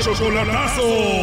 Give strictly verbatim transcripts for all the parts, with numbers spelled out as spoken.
chocolatazo.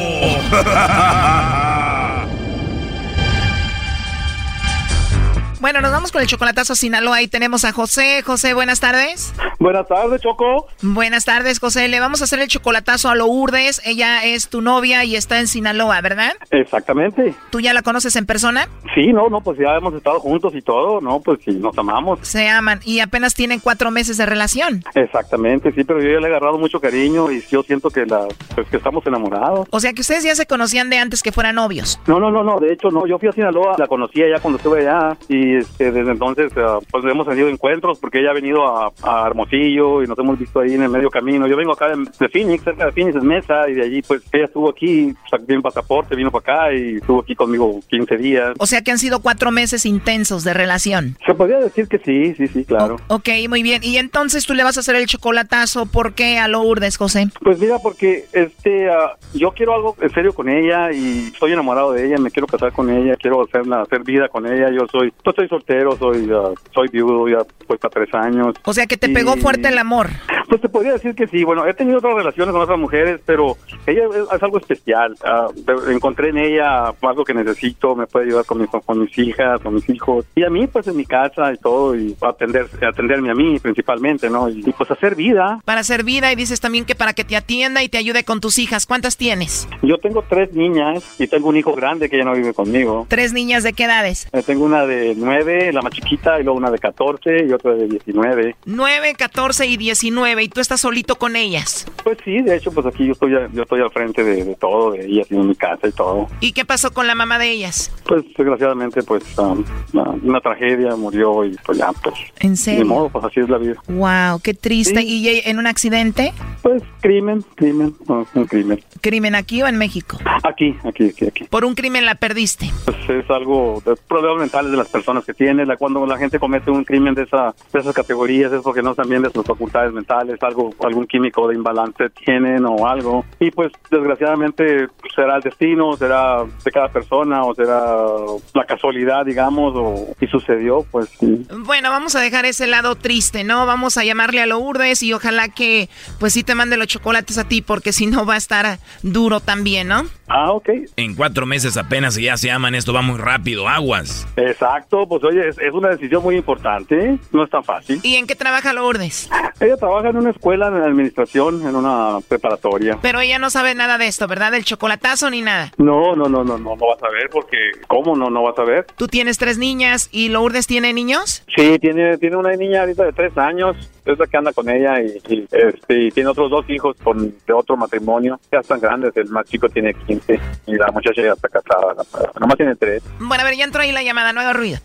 Bueno, nos vamos con el chocolatazo a Sinaloa. Ahí tenemos a José. José, buenas tardes. Buenas tardes, Choco. Buenas tardes, José. Le vamos a hacer el chocolatazo a Lourdes. Ella es tu novia y está en Sinaloa, ¿verdad? Exactamente. ¿Tú ya la conoces en persona? Sí, no, no, pues ya hemos estado juntos y todo, ¿no? Pues sí, nos amamos. Se aman y apenas tienen cuatro meses de relación. Exactamente, sí, pero yo ya le he agarrado mucho cariño y yo siento que la, pues que estamos enamorados. O sea que ustedes ya se conocían de antes que fueran novios. No, no, no, no, de hecho no, yo fui a Sinaloa, la conocí allá cuando estuve allá y este, desde entonces uh, pues hemos tenido encuentros porque ella ha venido a, a Hermosillo y nos hemos visto ahí en el medio camino. Yo vengo acá de, de Phoenix, cerca de Phoenix, en Mesa, y de allí pues ella estuvo aquí, sacó un pasaporte, vino para acá y estuvo aquí conmigo quince días. O sea que han sido cuatro meses intensos de relación. Se podría decir que sí, sí, sí, claro. O- ok, muy bien. Y entonces tú le vas a hacer el chocolatazo. ¿Por qué a Lourdes, José? Pues mira, porque este, uh, yo quiero algo en serio con ella y estoy enamorado de ella, me quiero casar con ella, quiero hacerla, hacer vida con ella. Yo soy, yo soy soltero, soy, uh, soy viudo, ya pues para tres años. O sea que te y... pegó fuerte el amor. Pues te podría decir que sí. Bueno, he tenido otras relaciones con otras mujeres, pero ella es, es algo especial. Uh, encontré en ella algo que necesito, me puede ayudar con, mi, con mis hijas, con mis hijos. Y a mí, pues en mi casa y todo, y atender, atenderme a mí principalmente, ¿no? Y, y pues hacer vida. Para hacer vida, y dices también que para que te atienda y te ayude con tus hijas. ¿Cuántas tienes? Yo tengo tres niñas y tengo un hijo grande que ya no vive conmigo. ¿Tres niñas de qué edades? Eh, tengo una de nueve, la más chiquita, y luego una de catorce y otra de diecinueve. Nueve, catorce y diecinueve, y tú estás solito con ellas. Pues sí, de hecho, pues aquí yo estoy, yo estoy al frente de, de todo, de ellas, en mi casa y todo. ¿Y qué pasó con la mamá de ellas? Pues desgraciadamente, pues um, una tragedia, murió y pues ya, pues. ¿En serio? De modo, pues así es la vida. Wow, qué triste. Sí. ¿Y en un accidente? Pues crimen, crimen, no, un crimen. ¿Crimen aquí o en México? Aquí, aquí, aquí, aquí. Por un crimen la perdiste. Pues es algo de problemas mentales de las personas que tienen. La, cuando la gente comete un crimen de esa de esas categorías es porque no están bien de sus facultades mentales, algo, algún químico de imbalance tienen o algo. Y pues desgraciadamente será el destino, será de cada persona o será la casualidad, digamos, o y sucedió, pues sí. Bueno, vamos a dejar ese lado triste, ¿no? Vamos a llamarle a Lourdes y ojalá que pues sí te mande los chocolates a ti, porque si no va a estar duro también, ¿no? Ah, ok. En cuatro meses apenas y ya se aman, esto va muy rápido, aguas. Exacto, pues oye, es, es una decisión muy importante, no es tan fácil. ¿Y en qué trabaja Lourdes? Ella trabaja en una escuela de administración, en una preparatoria. Pero ella no sabe nada de esto, ¿verdad? Del chocolatazo ni nada. No, no, no, no, no, no vas a ver porque, ¿cómo no, no vas a ver? Tú tienes tres niñas y Lourdes tiene niños. Sí, tiene, tiene una niña ahorita de tres años, es la que anda con ella y, y, este, y tiene otros dos hijos con, de otro matrimonio, ya están grandes, el más chico tiene quince y la muchacha ya está casada, nomás tiene tres. Bueno, a ver, ya entró ahí la llamada, no haga ruido.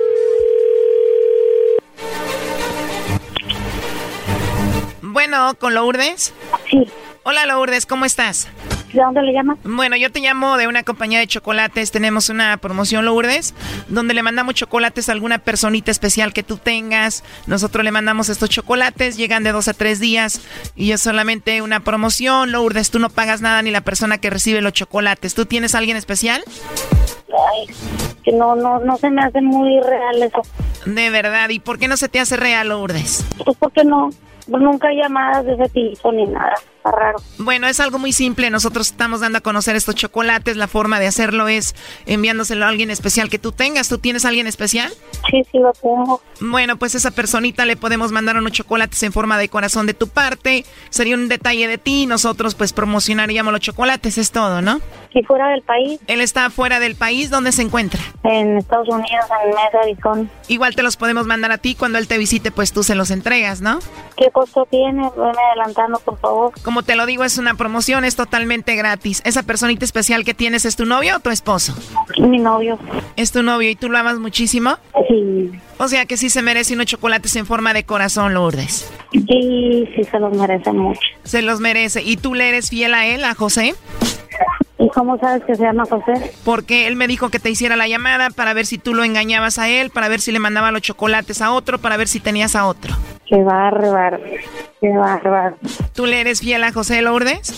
Bueno, ¿con Lourdes? Sí. Hola Lourdes, ¿cómo estás? ¿De dónde le llama? Bueno, yo te llamo de una compañía de chocolates. Tenemos una promoción, Lourdes, donde le mandamos chocolates a alguna personita especial que tú tengas. Nosotros le mandamos estos chocolates, llegan de dos a tres días y es solamente una promoción. Lourdes, tú no pagas nada ni la persona que recibe los chocolates. ¿Tú tienes a alguien especial? Ay, que no, no, no se me hace muy real eso. De verdad, ¿y por qué no se te hace real, Lourdes? Pues porque no, nunca hay llamadas de ese tipo ni nada. Está raro. Bueno, es algo muy simple. Nosotros estamos dando a conocer estos chocolates. La forma de hacerlo es enviándoselo a alguien especial que tú tengas. ¿Tú tienes a alguien especial? Sí, sí lo tengo. Bueno, pues a esa personita le podemos mandar unos chocolates en forma de corazón de tu parte. Sería un detalle de ti. Nosotros pues promocionaríamos los chocolates. Es todo, ¿no? ¿Y fuera del país? Él está fuera del país. ¿Dónde se encuentra? En Estados Unidos, en Mesa, Arizona. Igual te los podemos mandar a ti. Cuando él te visite, pues tú se los entregas, ¿no? ¿Qué costo tiene? Veme adelantando, por favor. Como te lo digo, es una promoción, es totalmente gratis. ¿Esa personita especial que tienes es tu novio o tu esposo? Mi novio. ¿Es tu novio y tú lo amas muchísimo? Sí. O sea que sí se merece unos chocolates en forma de corazón, Lourdes. Sí, sí se los merece mucho. Se los merece. ¿Y tú le eres fiel a él, a José? ¿Y cómo sabes que se llama José? Porque él me dijo que te hiciera la llamada para ver si tú lo engañabas a él, para ver si le mandaba los chocolates a otro, para ver si tenías a otro. Qué bárbaro, qué bárbaro. ¿Tú le eres fiel a José, Lourdes?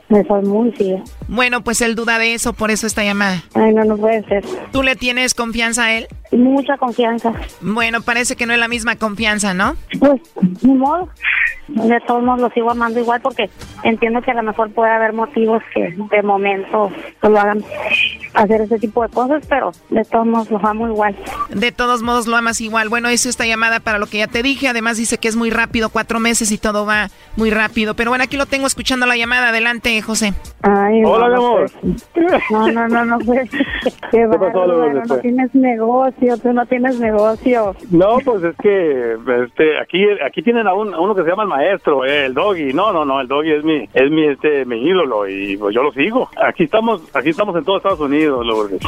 Me soy muy fiel. Bueno, pues él duda de eso, por eso esta llamada. Ay, no, no puede ser. ¿Tú le tienes confianza a él? Mucha confianza. Bueno, parece que no es la misma confianza, ¿no? Pues, ni modo. De todos modos lo sigo amando igual porque entiendo que a lo mejor puede haber motivos que de momento lo hagan hacer ese tipo de cosas, pero de todos modos lo amo igual. De todos modos lo amas igual. Bueno, hizo esta llamada para lo que ya te dije. Además dice que es muy rápido, cuatro meses y todo va muy rápido. Pero bueno, aquí lo tengo escuchando la llamada. Adelante, José. Ay, Hola, no, mi amor. No, no, no, no, pues. Qué bárbaro, no tienes negocio, tú no tienes negocio. No, pues es que este aquí aquí tienen a, un, a uno que se llama el maestro, eh, el Doggy. No, no, no, el Doggy es mi es mi este mi ídolo y pues yo lo sigo. Aquí estamos aquí estamos en todo Estados Unidos, Lourdes.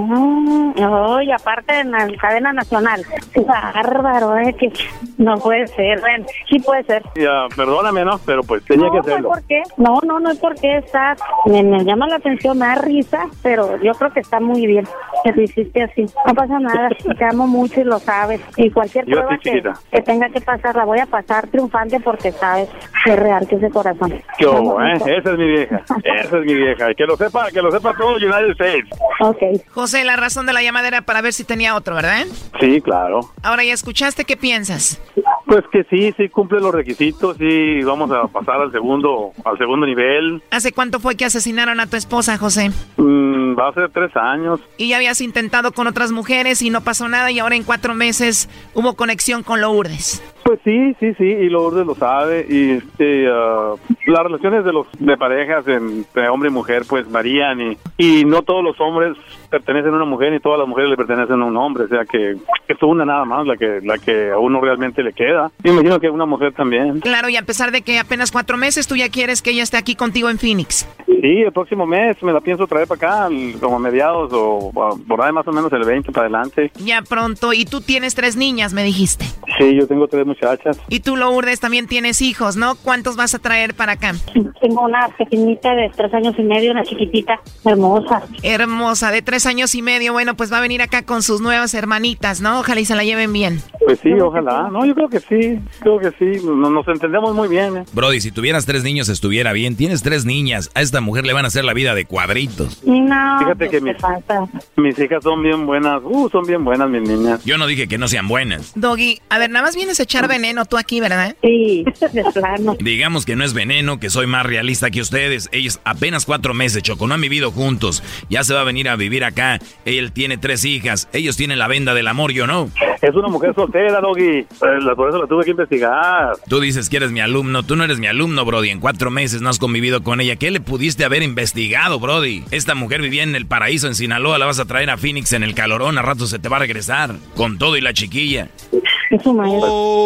Oh, y aparte en la cadena nacional. Qué bárbaro, eh, que no puede ser. Bueno, sí puede ser. Ya, perdóname, ¿no? Pero pues tenía no, que hacerlo. No, ¿por qué? No, no, no es porque está. Me, me llama la atención, me da risa, pero yo creo que está muy bien que lo hiciste así. No pasa nada, te amo mucho y lo sabes. Y cualquier yo prueba sí, que, que tenga que pasar, la voy a pasar triunfante porque sabes que es real, que es de corazón. Yo, eh, esa es mi vieja, esa es mi vieja. Y que lo sepa, que lo sepa todo United States. Ok. José, la razón de la llamada era para ver si tenía otro, ¿verdad? Sí, claro. Ahora ya escuchaste, ¿qué piensas? Pues que sí, sí cumple los requisitos, sí vamos a pasar al segundo, al segundo nivel. ¿Hace cuánto fue que asesinaron a tu esposa, José? Mm, va a ser tres años. Y ya habías intentado con otras mujeres y no pasó nada y ahora en cuatro meses hubo conexión con Lourdes. Pues sí, sí, sí, y Lourdes lo sabe, y este, uh, las relaciones de los de parejas entre hombre y mujer pues varían, y, y no todos los hombres pertenecen a una mujer, ni todas las mujeres le pertenecen a un hombre, o sea que es una nada más la que la que a uno realmente le queda. Y imagino que a una mujer también. Claro, y a pesar de que apenas cuatro meses, tú ya quieres que ella esté aquí contigo en Phoenix. Sí, el próximo mes me la pienso traer para acá, como a mediados o por ahí más o menos el veinte para adelante. Ya pronto, y tú tienes tres niñas, me dijiste. Sí, yo tengo tres muchachas. Y tú, Lourdes, también tienes hijos, ¿no? ¿Cuántos vas a traer para acá? Tengo una pequeñita de tres años y medio, una chiquitita, hermosa. Hermosa, de tres años y medio. Bueno, pues va a venir acá con sus nuevas hermanitas, ¿no? Ojalá y se la lleven bien. Pues sí, ojalá. No, yo creo que sí, creo que sí. Nos, nos entendemos muy bien, ¿eh? Brody, si tuvieras tres niños estuviera bien. Tienes tres niñas. A esta mujer le van a hacer la vida de cuadritos. No, fíjate que mis, mis hijas son bien buenas. Uh, son bien buenas mis niñas. Yo no dije que no sean buenas. Doggy, a ver, nada más vienes a echar veneno tú aquí, ¿verdad? Sí, de plano. Digamos que no es veneno, que soy más realista que ustedes. Ellos apenas cuatro meses, Choco, no han vivido juntos. Ya se va a venir a vivir acá. Él tiene tres hijas. Ellos tienen la venda del amor, yo no. Es una mujer soltera, Doggy. Eh, por eso la tuve que investigar. Tú dices que eres mi alumno. Tú no eres mi alumno, Brody. En cuatro meses no has convivido con ella. ¿Qué le pudiste haber investigado, Brody? Esta mujer vivía en el paraíso, en Sinaloa. La vas a traer a Phoenix en el calorón. A rato se te va a regresar. Con todo y la chiquilla. Es su maestro.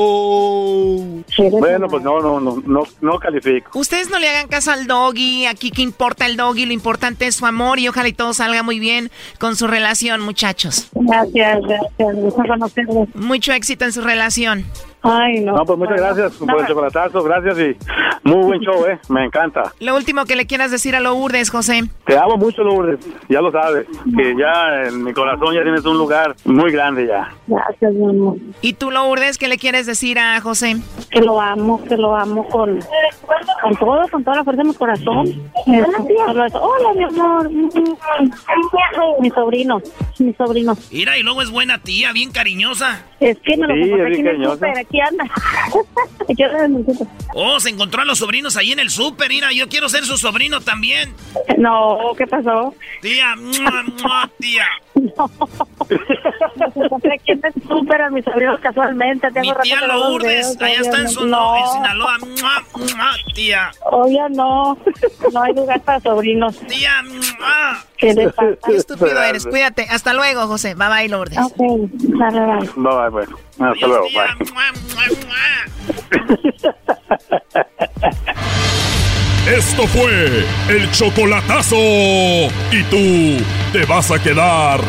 Oh. Bueno, pues no, no, no, no, no califico. Ustedes no le hagan caso al Doggy. Aquí qué importa el Doggy. Lo importante es su amor y ojalá y todo salga muy bien con su relación, muchachos. Gracias, gracias. Gusto conocerlos. Mucho éxito en su relación. Ay, no. No, pues muchas gracias por el chocolatazo, gracias y muy buen show, eh, me encanta. Lo último que le quieras decir a Lourdes, José. Te amo mucho, Lourdes, ya lo sabes, que ya en mi corazón ya tienes un lugar muy grande ya. Gracias, mi amor. ¿Y tú, Lourdes, qué le quieres decir a José? Que lo amo, que lo amo con, con todo, con toda la fuerza de mi corazón. Eso. Hola, mi amor. Mi sobrino, mi sobrino. Mira, y luego es buena tía, bien cariñosa. Es que me lo sí, encontré aquí en el cariñosa. súper, aquí anda. Aquí anda en el súper. Oh, se encontró a los sobrinos ahí en el súper. Mira, yo quiero ser su sobrino también. No, ¿qué pasó? Tía, mua, mua, tía. No. Me encontré aquí en el súper a mis sobrinos casualmente. Tengo Mi rato tía que no los Lourdes, veo, allá está en, su, no. en Sinaloa. Mua, mua, tía. Oye, no. No hay lugar para sobrinos. Tía, mua. ¿Qué le pasa? Qué estúpido eres. Cuídate. Hasta luego, José. Bye bye, Lourdes. Ok, dale, dale. Bye, bye, pues. Hasta Adiós, luego, tía. bye. Mua, mua, mua. Esto fue el chocolatazo. Y tú te vas a quedar